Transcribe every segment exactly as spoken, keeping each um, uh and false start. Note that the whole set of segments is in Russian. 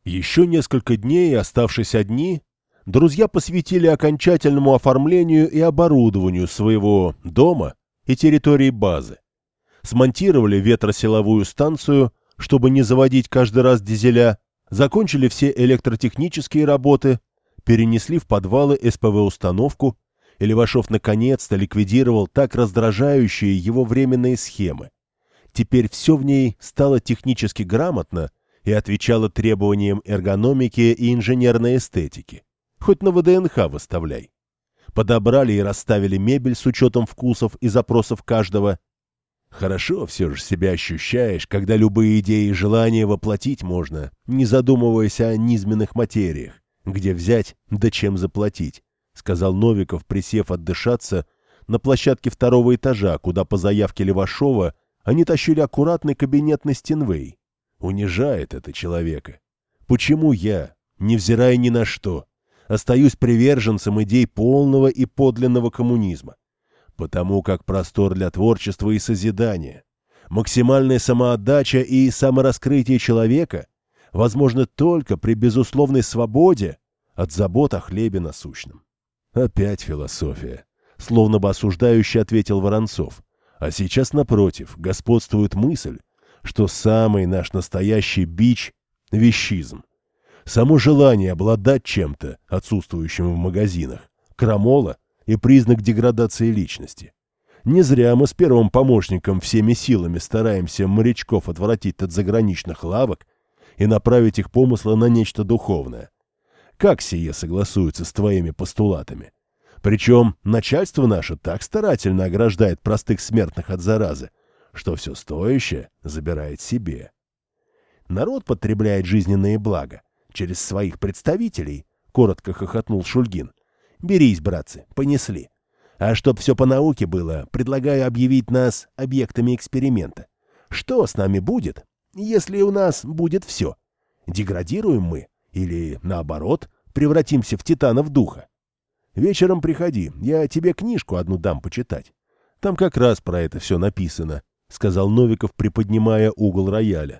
Еще несколько дней, оставшись одни, друзья посвятили окончательному оформлению и оборудованию своего дома и территории базы. Смонтировали ветросиловую станцию, чтобы не заводить каждый раз дизеля, закончили все электротехнические работы, перенесли в подвалы эс пэ вэ-установку, и Левашов наконец-то ликвидировал так раздражающие его временные схемы. Теперь все в ней стало технически грамотно и отвечало требованиям эргономики и инженерной эстетики. Хоть на вэ дэ эн ха выставляй. Подобрали и расставили мебель с учетом вкусов и запросов каждого. Хорошо все же себя ощущаешь, когда любые идеи и желания воплотить можно, не задумываясь о низменных материях, где взять да чем заплатить, сказал Новиков, присев отдышаться на площадке второго этажа, куда по заявке Левашова они тащили аккуратный кабинетный стенвей. Унижает это человека. Почему я, невзирая ни на что, остаюсь приверженцем идей полного и подлинного коммунизма? Потому как простор для творчества и созидания, максимальная самоотдача и самораскрытие человека возможно только при безусловной свободе от забот о хлебе насущном. Опять философия, словно бы осуждающе ответил Воронцов. А сейчас, напротив, господствует мысль, что самый наш настоящий бич – вещизм. Само желание обладать чем-то, отсутствующим в магазинах, крамола и признак деградации личности. Не зря мы с первым помощником всеми силами стараемся морячков отвратить от заграничных лавок и направить их помыслы на нечто духовное. Как сие согласуется с твоими постулатами? Причем начальство наше так старательно ограждает простых смертных от заразы, что все стоящее забирает себе. Народ потребляет жизненные блага через своих представителей, коротко хохотнул Шульгин. Берись, братцы, понесли. А чтоб все по науке было, предлагаю объявить нас объектами эксперимента. Что с нами будет, если у нас будет все? Деградируем мы или, наоборот, превратимся в титанов духа? Вечером приходи, я тебе книжку одну дам почитать. Там как раз про это все написано, — сказал Новиков, приподнимая угол рояля.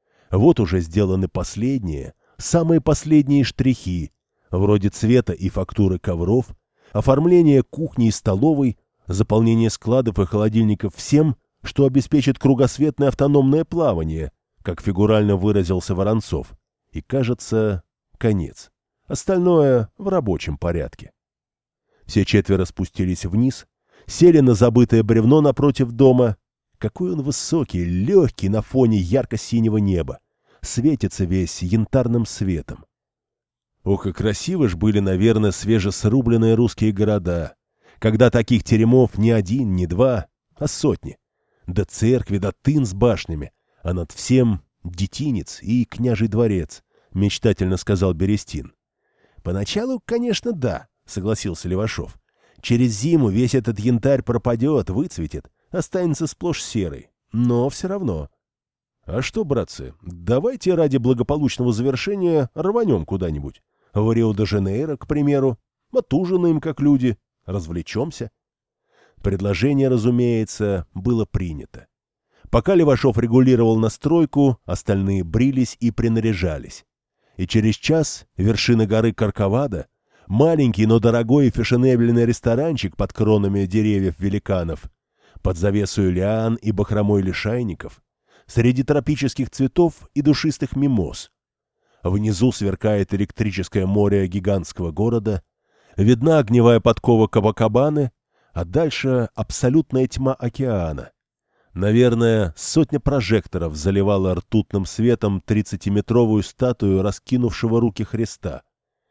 Вот уже сделаны последние, самые последние штрихи, вроде цвета и фактуры ковров, оформление кухни и столовой, заполнение складов и холодильников всем, что обеспечит кругосветное автономное плавание, как фигурально выразился Воронцов. И, кажется, конец. Остальное в рабочем порядке. Все четверо спустились вниз, сели на забытое бревно напротив дома. Какой он высокий, легкий на фоне ярко-синего неба. Светится весь янтарным светом. Ох, и красивы ж были, наверное, свежесрубленные русские города, когда таких теремов не один, не два, а сотни. До церкви, до тын с башнями, а над всем детинец и княжий дворец, мечтательно сказал Берестин. Поначалу, конечно, да, согласился Левашов. Через зиму весь этот янтарь пропадет, выцветет, останется сплошь серый, но все равно. А что, братцы, давайте ради благополучного завершения рванем куда-нибудь. В Рио-де-Жанейро, к примеру, отужинаем как люди, развлечемся. Предложение, разумеется, было принято. Пока Левашов регулировал настройку, остальные брились и принаряжались. И через час вершина горы Корковадо, маленький, но дорогой и фешенебельный ресторанчик под кронами деревьев-великанов, под завесою лиан и бахромой лишайников, среди тропических цветов и душистых мимоз. Внизу сверкает электрическое море гигантского города, видна огневая подкова Кабакабаны, а дальше абсолютная тьма океана. Наверное, сотня прожекторов заливала ртутным светом тридцатиметровую статую раскинувшего руки Христа.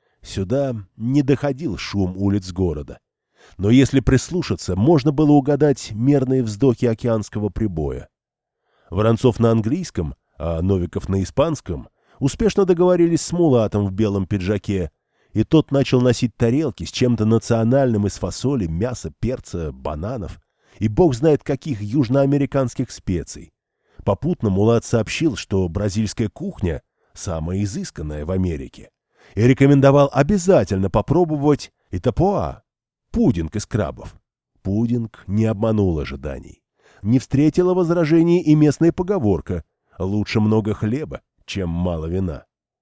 Сюда не доходил шум улиц города. Но если прислушаться, можно было угадать мерные вздохи океанского прибоя. Воронцов на английском, а Новиков на испанском, успешно договорились с мулатом в белом пиджаке, и тот начал носить тарелки с чем-то национальным из фасоли, мяса, перца, бананов и бог знает каких южноамериканских специй. Попутно мулат сообщил, что бразильская кухня самая изысканная в Америке, и рекомендовал обязательно попробовать итапоа, пудинг из крабов. Пудинг не обманул ожиданий. Не встретила возражений и местная поговорка «лучше много хлеба, чем мало вина».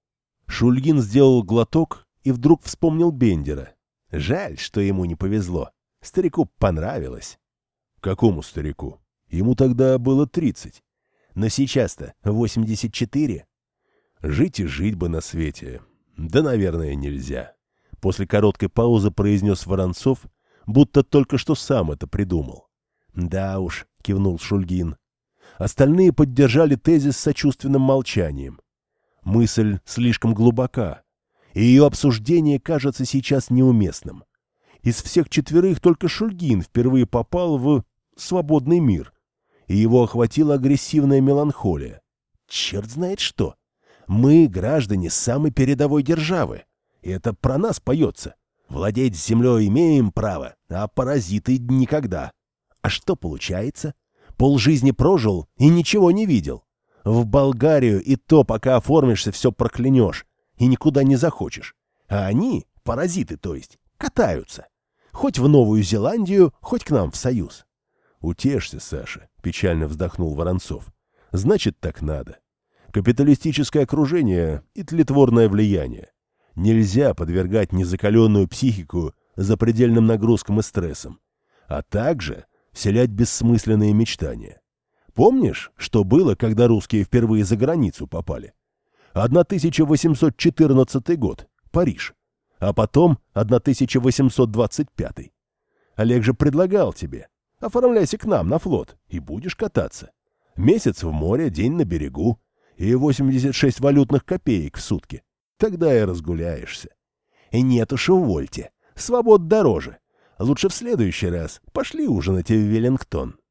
Шульгин сделал глоток и вдруг вспомнил Бендера. Жаль, что ему не повезло. Старику понравилось. Какому старику? Ему тогда было тридцать. Но сейчас-то восемьдесят четыре. Жить и жить бы на свете. Да, наверное, нельзя. После короткой паузы произнес Воронцов, будто только что сам это придумал. Да уж, кивнул Шульгин. Остальные поддержали тезис с сочувственным молчанием. Мысль слишком глубока, и ее обсуждение кажется сейчас неуместным. Из всех четверых только Шульгин впервые попал в свободный мир, и его охватила агрессивная меланхолия. Черт знает что! Мы, граждане самой передовой державы, и это про нас поется. Владеть землей имеем право, а паразиты никогда. А что получается? Полжизни прожил и ничего не видел. В Болгарию и то, пока оформишься, все проклянешь и никуда не захочешь. А они, паразиты то есть, катаются. Хоть в Новую Зеландию, хоть к нам в Союз. «Утешься, Саша», — печально вздохнул Воронцов. «Значит, так надо. Капиталистическое окружение и тлетворное влияние. Нельзя подвергать незакаленную психику запредельным нагрузкам и стрессам, а также вселять бессмысленные мечтания. Помнишь, что было, когда русские впервые за границу попали? тысяча восемьсот четырнадцатый год, Париж, а потом тысяча восемьсот двадцать пятый. Олег же предлагал тебе: оформляйся к нам на флот и будешь кататься. Месяц в море, день на берегу и восемьдесят шесть валютных копеек в сутки. Тогда и разгуляешься. И нет уж, увольте. Свобод дороже. Лучше в следующий раз пошли ужинать в Веллингтон.